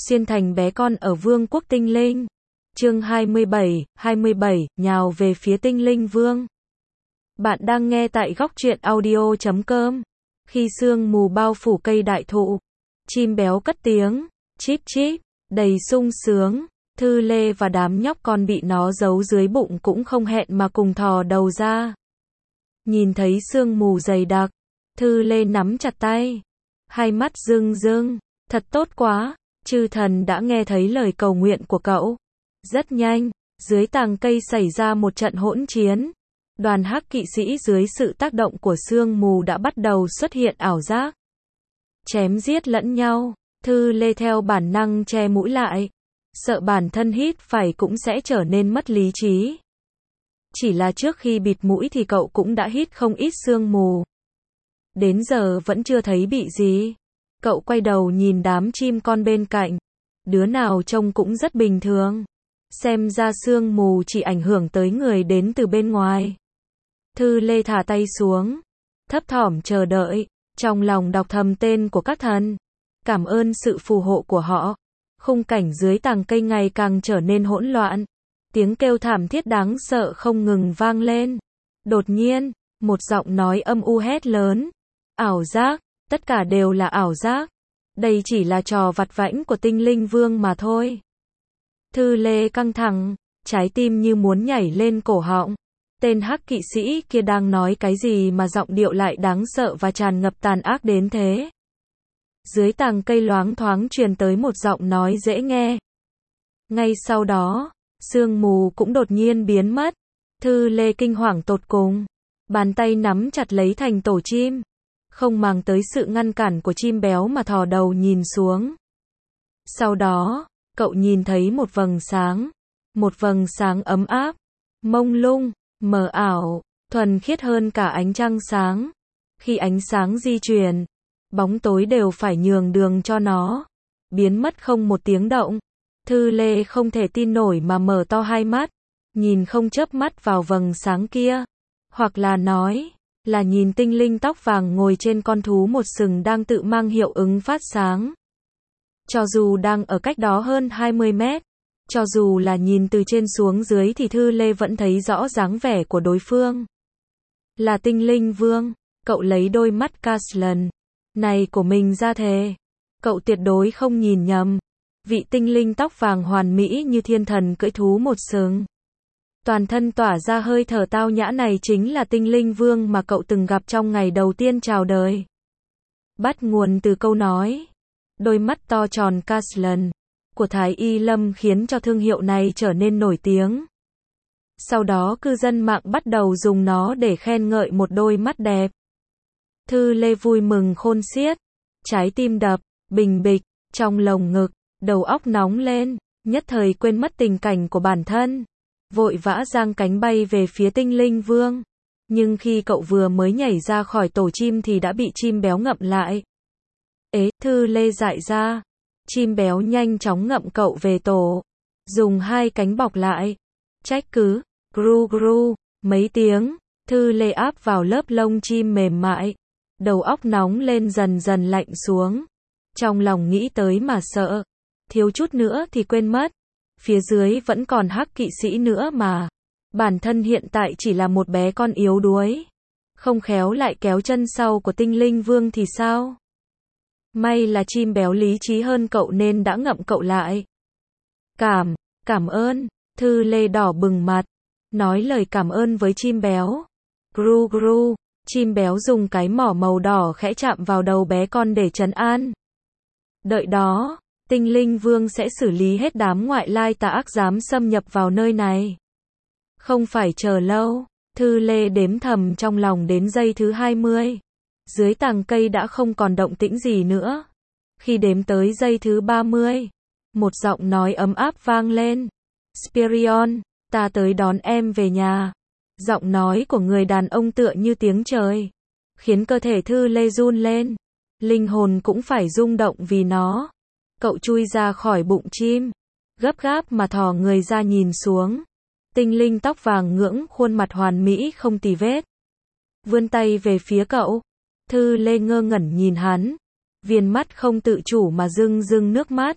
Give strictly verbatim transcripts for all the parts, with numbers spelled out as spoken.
Xuyên thành bé con ở vương quốc tinh linh. Chương hai mươi bảy, hai mươi bảy, nhào về phía tinh linh vương. Bạn đang nghe tại góc truyện audio chấm com. Khi sương mù bao phủ cây đại thụ, chim béo cất tiếng, chip chip, đầy sung sướng. Thư Lê và đám nhóc con bị nó giấu dưới bụng cũng không hẹn mà cùng thò đầu ra. Nhìn thấy sương mù dày đặc, Thư Lê nắm chặt tay, hai mắt rưng rưng, thật tốt quá, chư thần đã nghe thấy lời cầu nguyện của cậu. Rất nhanh, dưới tàng cây xảy ra một trận hỗn chiến. Đoàn hắc kỵ sĩ dưới sự tác động của sương mù đã bắt đầu xuất hiện ảo giác. Chém giết lẫn nhau, Thư Lê theo bản năng che mũi lại, sợ bản thân hít phải cũng sẽ trở nên mất lý trí. Chỉ là trước khi bịt mũi thì cậu cũng đã hít không ít sương mù. Đến giờ vẫn chưa thấy bị gì. Cậu quay đầu nhìn đám chim con bên cạnh. Đứa nào trông cũng rất bình thường. Xem ra sương mù chỉ ảnh hưởng tới người đến từ bên ngoài. Thư Lê thả tay xuống, thấp thỏm chờ đợi, trong lòng đọc thầm tên của các thần. Cảm ơn sự phù hộ của họ. Khung cảnh dưới tàng cây ngày càng trở nên hỗn loạn. Tiếng kêu thảm thiết đáng sợ không ngừng vang lên. Đột nhiên, một giọng nói âm u hét lớn. Ảo giác, tất cả đều là ảo giác. Đây chỉ là trò vặt vãnh của tinh linh vương mà thôi. Thư Lê căng thẳng, trái tim như muốn nhảy lên cổ họng. Tên hắc kỵ sĩ kia đang nói cái gì mà giọng điệu lại đáng sợ và tràn ngập tàn ác đến thế. Dưới tàng cây loáng thoáng truyền tới một giọng nói dễ nghe. Ngay sau đó, sương mù cũng đột nhiên biến mất. Thư Lê kinh hoàng tột cùng. Bàn tay nắm chặt lấy thành tổ chim. Không màng tới sự ngăn cản của chim béo mà thò đầu nhìn xuống. Sau đó, cậu nhìn thấy một vầng sáng. Một vầng sáng ấm áp, mông lung, mờ ảo, thuần khiết hơn cả ánh trăng sáng. Khi ánh sáng di chuyển, bóng tối đều phải nhường đường cho nó. Biến mất không một tiếng động. Thư Lê không thể tin nổi mà mở to hai mắt. Nhìn không chớp mắt vào vầng sáng kia. Hoặc là nói, là nhìn tinh linh tóc vàng ngồi trên con thú một sừng đang tự mang hiệu ứng phát sáng. Cho dù đang ở cách đó hơn hai mươi mét, cho dù là nhìn từ trên xuống dưới thì Thư Lê vẫn thấy rõ dáng vẻ của đối phương. Là tinh linh vương, cậu lấy đôi mắt Caslan này của mình ra thề. Cậu tuyệt đối không nhìn nhầm. Vị tinh linh tóc vàng hoàn mỹ như thiên thần cưỡi thú một sừng. Toàn thân tỏa ra hơi thở tao nhã này chính là tinh linh vương mà cậu từng gặp trong ngày đầu tiên chào đời. Bắt nguồn từ câu nói, đôi mắt to tròn Caslan của Thái Y Lâm khiến cho thương hiệu này trở nên nổi tiếng. Sau đó cư dân mạng bắt đầu dùng nó để khen ngợi một đôi mắt đẹp. Thư Lê vui mừng khôn xiết, trái tim đập, bình bịch, trong lồng ngực, đầu óc nóng lên, nhất thời quên mất tình cảnh của bản thân. Vội vã giang cánh bay về phía tinh linh vương. Nhưng khi cậu vừa mới nhảy ra khỏi tổ chim thì đã bị chim béo ngậm lại. Ế, Thư Lê dại ra. Chim béo nhanh chóng ngậm cậu về tổ. Dùng hai cánh bọc lại. Trách cứ, gru gru, mấy tiếng. Thư Lê áp vào lớp lông chim mềm mại. Đầu óc nóng lên dần dần lạnh xuống. Trong lòng nghĩ tới mà sợ. Thiếu chút nữa thì quên mất. Phía dưới vẫn còn hắc kỵ sĩ nữa mà. Bản thân hiện tại chỉ là một bé con yếu đuối. Không khéo lại kéo chân sau của tinh linh vương thì sao? May là chim béo lý trí hơn cậu nên đã ngậm cậu lại. Cảm, cảm ơn. Thư Lê đỏ bừng mặt. Nói lời cảm ơn với chim béo. Gru gru. Chim béo dùng cái mỏ màu đỏ khẽ chạm vào đầu bé con để trấn an. Đợi đó. Tinh linh vương sẽ xử lý hết đám ngoại lai tà ác dám xâm nhập vào nơi này. Không phải chờ lâu, Thư Lê đếm thầm trong lòng đến giây thứ hai mươi. Dưới tàng cây đã không còn động tĩnh gì nữa. Khi đếm tới giây thứ ba mươi, một giọng nói ấm áp vang lên. Spirion, ta tới đón em về nhà. Giọng nói của người đàn ông tựa như tiếng trời, khiến cơ thể Thư Lê run lên. Linh hồn cũng phải rung động vì nó. Cậu chui ra khỏi bụng chim, gấp gáp mà thò người ra nhìn xuống. Tinh linh tóc vàng ngưỡng khuôn mặt hoàn mỹ không tì vết. Vươn tay về phía cậu. Thư Lê ngơ ngẩn nhìn hắn. Viền mắt không tự chủ mà rưng rưng nước mắt.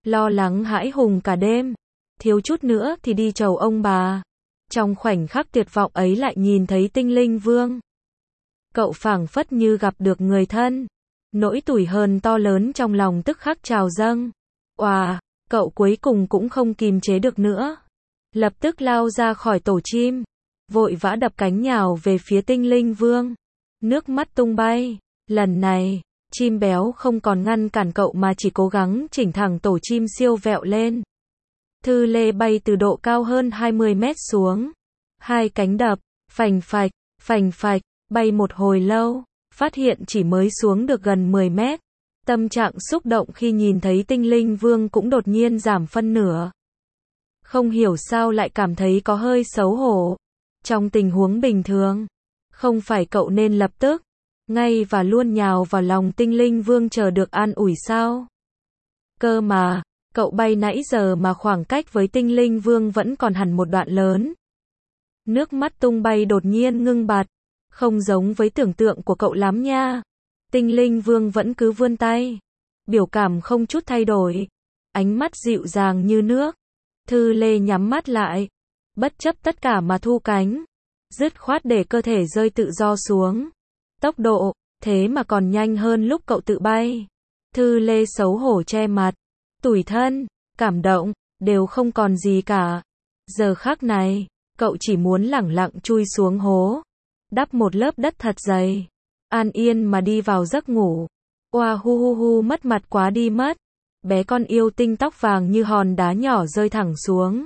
lo lắng hãi hùng cả đêm, thiếu chút nữa thì đi chầu ông bà. Trong khoảnh khắc tuyệt vọng ấy lại nhìn thấy Tinh Linh Vương. Cậu phảng phất như gặp được người thân. Nỗi tủi hờn to lớn trong lòng tức khắc trào dâng. Oà, cậu cuối cùng cũng không kìm chế được nữa. Lập tức lao ra khỏi tổ chim, vội vã đập cánh nhào về phía Tinh Linh Vương. Nước mắt tung bay. Lần này, chim béo không còn ngăn cản cậu mà chỉ cố gắng chỉnh thẳng tổ chim siêu vẹo lên. Thư Lê bay từ độ cao hơn hai mươi mét xuống. Hai cánh đập, phành phạch, phành phạch, bay một hồi lâu, phát hiện chỉ mới xuống được gần mười mét. Tâm trạng xúc động khi nhìn thấy Tinh Linh Vương cũng đột nhiên giảm phân nửa. Không hiểu sao lại cảm thấy có hơi xấu hổ. Trong tình huống bình thường, không phải cậu nên lập tức, ngay và luôn nhào vào lòng Tinh Linh Vương chờ được an ủi sao? Cơ mà, cậu bay nãy giờ mà khoảng cách với Tinh Linh Vương vẫn còn hẳn một đoạn lớn. Nước mắt tung bay đột nhiên ngưng bặt, không giống với tưởng tượng của cậu lắm nha. Tinh Linh Vương vẫn cứ vươn tay, biểu cảm không chút thay đổi, ánh mắt dịu dàng như nước. Thư Lê nhắm mắt lại, bất chấp tất cả mà thu cánh, dứt khoát để cơ thể rơi tự do xuống. Tốc độ, thế mà còn nhanh hơn lúc cậu tự bay. Thư Lê xấu hổ che mặt, tủi thân, cảm động, đều không còn gì cả. Giờ khắc này, cậu chỉ muốn lẳng lặng chui xuống hố, đắp một lớp đất thật dày, an yên mà đi vào giấc ngủ. Oa hu hu hu, mất mặt quá đi mất. Bé con yêu tinh tóc vàng như hòn đá nhỏ rơi thẳng xuống,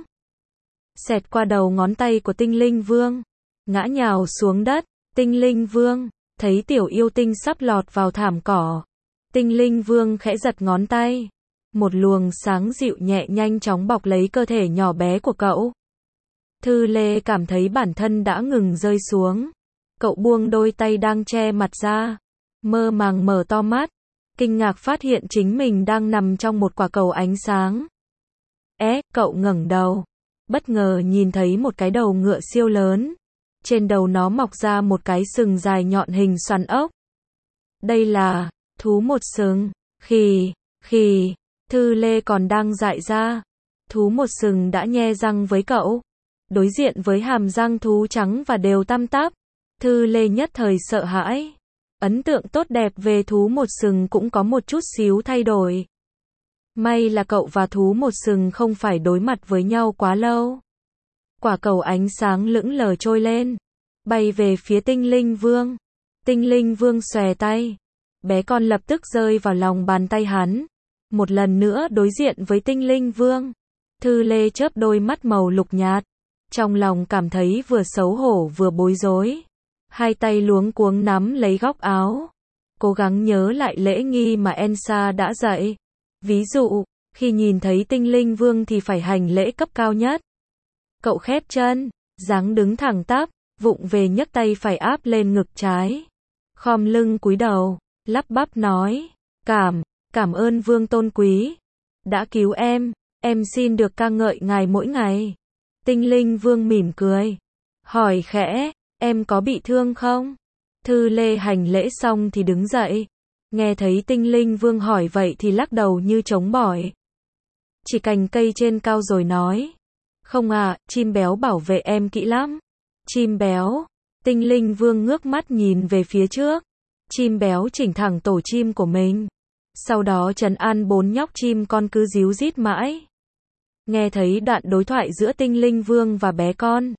xẹt qua đầu ngón tay của Tinh Linh Vương, ngã nhào xuống đất. Tinh Linh Vương thấy tiểu yêu tinh sắp lọt vào thảm cỏ. Tinh Linh Vương khẽ giật ngón tay, một luồng sáng dịu nhẹ nhanh chóng bọc lấy cơ thể nhỏ bé của cậu. Thư Lê cảm thấy bản thân đã ngừng rơi xuống. Cậu buông đôi tay đang che mặt ra, mơ màng mở to mắt, kinh ngạc phát hiện chính mình đang nằm trong một quả cầu ánh sáng. É, cậu ngẩng đầu, bất ngờ nhìn thấy một cái đầu ngựa siêu lớn. Trên đầu nó mọc ra một cái sừng dài nhọn hình xoắn ốc. Đây là thú một sừng. Khì, khì, Thư Lê còn đang dại ra. Thú một sừng đã nhe răng với cậu. Đối diện với hàm răng thú trắng và đều tăm tắp, Thư Lê nhất thời sợ hãi. Ấn tượng tốt đẹp về thú một sừng cũng có một chút xíu thay đổi. May là cậu và thú một sừng không phải đối mặt với nhau quá lâu. Quả cầu ánh sáng lững lờ trôi lên, bay về phía Tinh Linh Vương. Tinh Linh Vương xòe tay, bé con lập tức rơi vào lòng bàn tay hắn. Một lần nữa đối diện với Tinh Linh Vương, Thư Lê chớp đôi mắt màu lục nhạt, trong lòng cảm thấy vừa xấu hổ vừa bối rối. Hai tay luống cuống nắm lấy góc áo, cố gắng nhớ lại lễ nghi mà Elsa đã dạy. Ví dụ, khi nhìn thấy Tinh Linh Vương thì phải hành lễ cấp cao nhất. Cậu khép chân, dáng đứng thẳng tắp, vụng về nhấc tay phải áp lên ngực trái, khom lưng cúi đầu, lắp bắp nói, cảm, cảm ơn Vương tôn quý, đã cứu em, em xin được ca ngợi ngài mỗi ngày. Tinh Linh Vương mỉm cười, hỏi khẽ, em có bị thương không? Thư Lê hành lễ xong thì đứng dậy, nghe thấy Tinh Linh Vương hỏi vậy thì lắc đầu như trống bỏi. Chỉ cành cây trên cao rồi nói, không à, chim béo bảo vệ em kỹ lắm. Chim béo, Tinh Linh Vương ngước mắt nhìn về phía trước. Chim béo chỉnh thẳng tổ chim của mình, sau đó trấn an bốn nhóc chim con cứ díu dít mãi. Nghe thấy đoạn đối thoại giữa Tinh Linh Vương và bé con,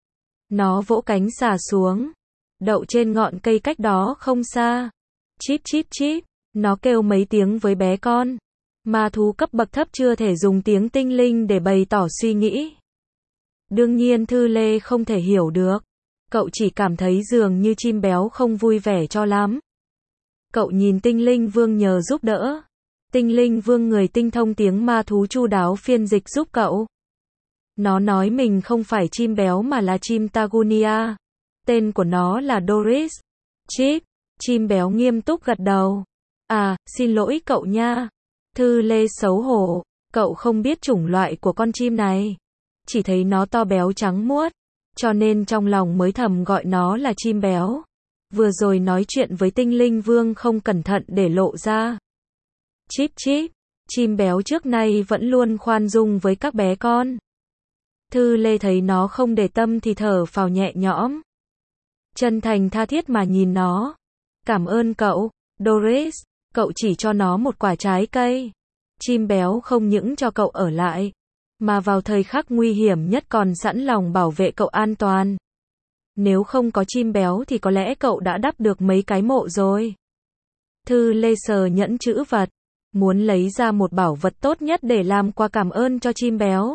nó vỗ cánh xà xuống, đậu trên ngọn cây cách đó không xa. Chip chip chip, nó kêu mấy tiếng với bé con. Ma thú cấp bậc thấp chưa thể dùng tiếng tinh linh để bày tỏ suy nghĩ. Đương nhiên Thư Lê không thể hiểu được. Cậu chỉ cảm thấy dường như chim béo không vui vẻ cho lắm. Cậu nhìn Tinh Linh Vương nhờ giúp đỡ. Tinh Linh Vương người tinh thông tiếng ma thú chu đáo phiên dịch giúp cậu. Nó nói mình không phải chim béo mà là chim Tagunia. Tên của nó là Doris. Chip, chim béo nghiêm túc gật đầu. À, xin lỗi cậu nha. Thư Lê xấu hổ, cậu không biết chủng loại của con chim này. Chỉ thấy nó to béo trắng muốt, cho nên trong lòng mới thầm gọi nó là chim béo. Vừa rồi nói chuyện với Tinh Linh Vương không cẩn thận để lộ ra. Chip chip, Chim béo trước nay vẫn luôn khoan dung với các bé con. Thư Lê thấy nó không để tâm thì thở phào nhẹ nhõm. Chân thành tha thiết mà nhìn nó. Cảm ơn cậu, Doris, cậu chỉ cho nó một quả trái cây. Chim béo không những cho cậu ở lại, mà vào thời khắc nguy hiểm nhất còn sẵn lòng bảo vệ cậu an toàn. Nếu không có chim béo thì có lẽ cậu đã đắp được mấy cái mộ rồi. Thư Lê sờ nhẫn chữ vật, muốn lấy ra một bảo vật tốt nhất để làm quà cảm ơn cho chim béo.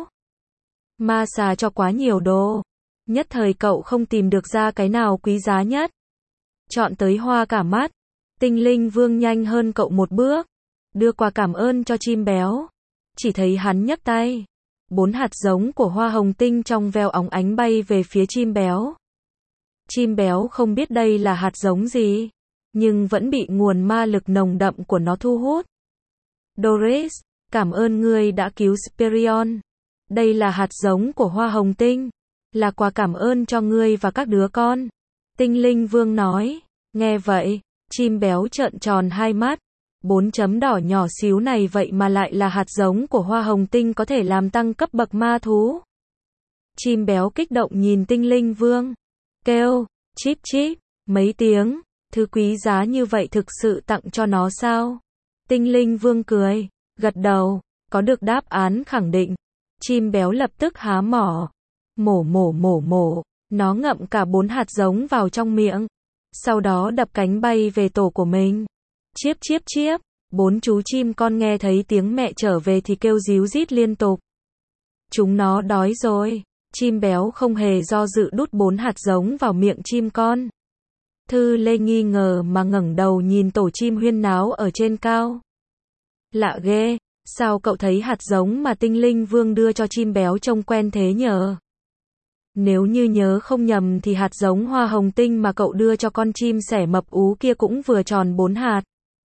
Ma xà cho quá nhiều đồ. Nhất thời cậu không tìm được ra cái nào quý giá nhất. Chọn tới hoa cả mắt. Tinh linh vương nhanh hơn cậu một bước. Đưa quà cảm ơn cho chim béo. Chỉ thấy hắn nhấc tay. Bốn hạt giống của hoa hồng tinh trong veo óng ánh bay về phía chim béo. Chim béo không biết đây là hạt giống gì, nhưng vẫn bị nguồn ma lực nồng đậm của nó thu hút. Doris, cảm ơn ngươi đã cứu Sperion. Đây là hạt giống của hoa hồng tinh, là quà cảm ơn cho ngươi và các đứa con. Tinh linh vương nói. Nghe vậy, chim béo trợn tròn hai mắt. Bốn chấm đỏ nhỏ xíu này vậy mà lại là hạt giống của hoa hồng tinh có thể làm tăng cấp bậc ma thú. Chim béo kích động nhìn tinh linh vương. Kêu, chip chip, mấy tiếng. Thứ quý giá như vậy thực sự tặng cho nó sao? Tinh linh vương cười, gật đầu, có được đáp án khẳng định. Chim béo lập tức há mỏ. Mổ mổ mổ mổ, nó ngậm cả bốn hạt giống vào trong miệng. Sau đó đập cánh bay về tổ của mình. Chiếp chiếp chiếp, bốn chú chim con nghe thấy tiếng mẹ trở về thì kêu ríu rít liên tục. Chúng nó đói rồi. Chim béo không hề do dự đút bốn hạt giống vào miệng chim con. Thư Lê nghi ngờ mà ngẩng đầu nhìn tổ chim huyên náo ở trên cao. Lạ ghê, sao cậu thấy hạt giống mà tinh linh vương đưa cho chim béo trông quen thế nhờ? Nếu như nhớ không nhầm thì hạt giống hoa hồng tinh mà cậu đưa cho con chim sẻ mập ú kia cũng vừa tròn bốn hạt.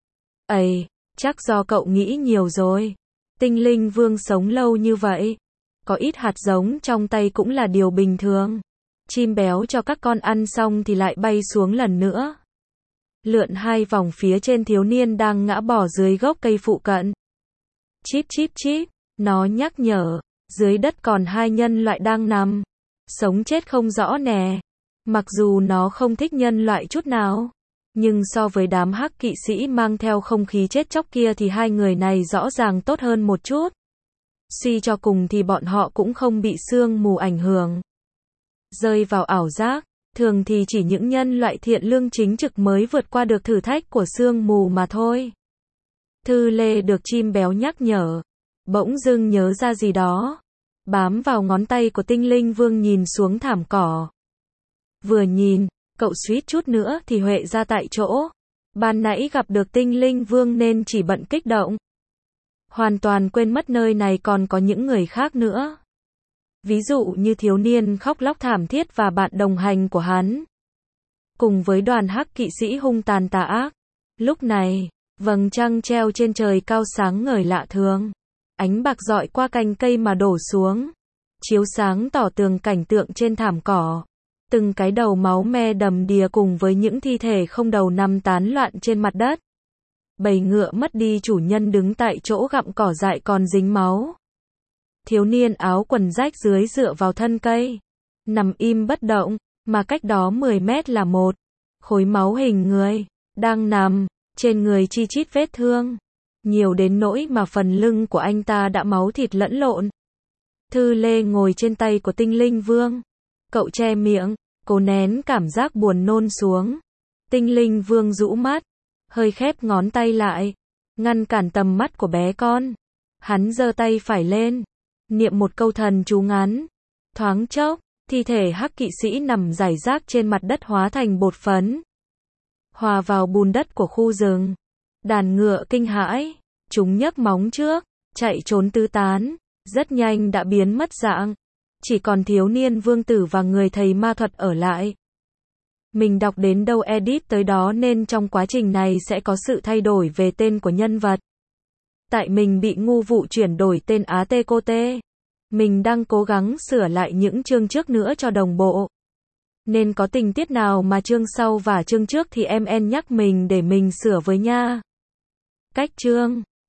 Ây, chắc do cậu nghĩ nhiều rồi. Tinh linh vương sống lâu như vậy, có ít hạt giống trong tay cũng là điều bình thường. Chim béo cho các con ăn xong thì lại bay xuống lần nữa. Lượn hai vòng phía trên thiếu niên đang ngã bò dưới gốc cây phụ cận. Chip chip chip, nó nhắc nhở, dưới đất còn hai nhân loại đang nằm. Sống chết không rõ nè. Mặc dù nó không thích nhân loại chút nào, nhưng so với đám hắc kỵ sĩ mang theo không khí chết chóc kia thì hai người này rõ ràng tốt hơn một chút. Suy cho cùng thì bọn họ cũng không bị sương mù ảnh hưởng. Rơi vào ảo giác, thường thì chỉ những nhân loại thiện lương chính trực mới vượt qua được thử thách của sương mù mà thôi. Thư Lê được chim béo nhắc nhở, bỗng dưng nhớ ra gì đó. Bám vào ngón tay của tinh linh vương nhìn xuống thảm cỏ. Vừa nhìn, cậu suýt chút nữa thì huệ ra tại chỗ. Ban nãy gặp được tinh linh vương nên chỉ bận kích động. Hoàn toàn quên mất nơi này còn có những người khác nữa. Ví dụ như thiếu niên khóc lóc thảm thiết và bạn đồng hành của hắn. Cùng với đoàn hắc kỵ sĩ hung tàn tà ác. Lúc này, vầng trăng treo trên trời cao sáng ngời lạ thường. Ánh bạc rọi qua cành cây mà đổ xuống. Chiếu sáng tỏ tường cảnh tượng trên thảm cỏ. Từng cái đầu máu me đầm đìa cùng với những thi thể không đầu nằm tán loạn trên mặt đất. Bầy ngựa mất đi chủ nhân đứng tại chỗ gặm cỏ dại còn dính máu. Thiếu niên áo quần rách dưới dựa vào thân cây. Nằm im bất động, mà cách đó mười mét là một khối máu hình người. Đang nằm, trên người chi chít vết thương. Nhiều đến nỗi mà phần lưng của anh ta đã máu thịt lẫn lộn. Thư Lê ngồi trên tay của tinh linh vương. Cậu che miệng, cố nén cảm giác buồn nôn xuống. Tinh linh vương rũ mắt, hơi khép ngón tay lại, ngăn cản tầm mắt của bé con. Hắn giơ tay phải lên, niệm một câu thần chú ngắn. Thoáng chốc, thi thể hắc kỵ sĩ nằm rải rác trên mặt đất hóa thành bột phấn. Hòa vào bùn đất của khu rừng. Đàn ngựa kinh hãi, chúng nhấc móng trước, chạy trốn tứ tán, rất nhanh đã biến mất dạng. Chỉ còn thiếu niên vương tử và người thầy ma thuật ở lại. Mình đọc đến đâu edit tới đó nên trong quá trình này sẽ có sự thay đổi về tên của nhân vật. Tại mình bị ngu vụ chuyển đổi tên Á Tê Cô Tê. Mình đang cố gắng sửa lại những chương trước nữa cho đồng bộ. Nên có tình tiết nào mà chương sau và chương trước thì em en nhắc mình để mình sửa với nha. Cách chương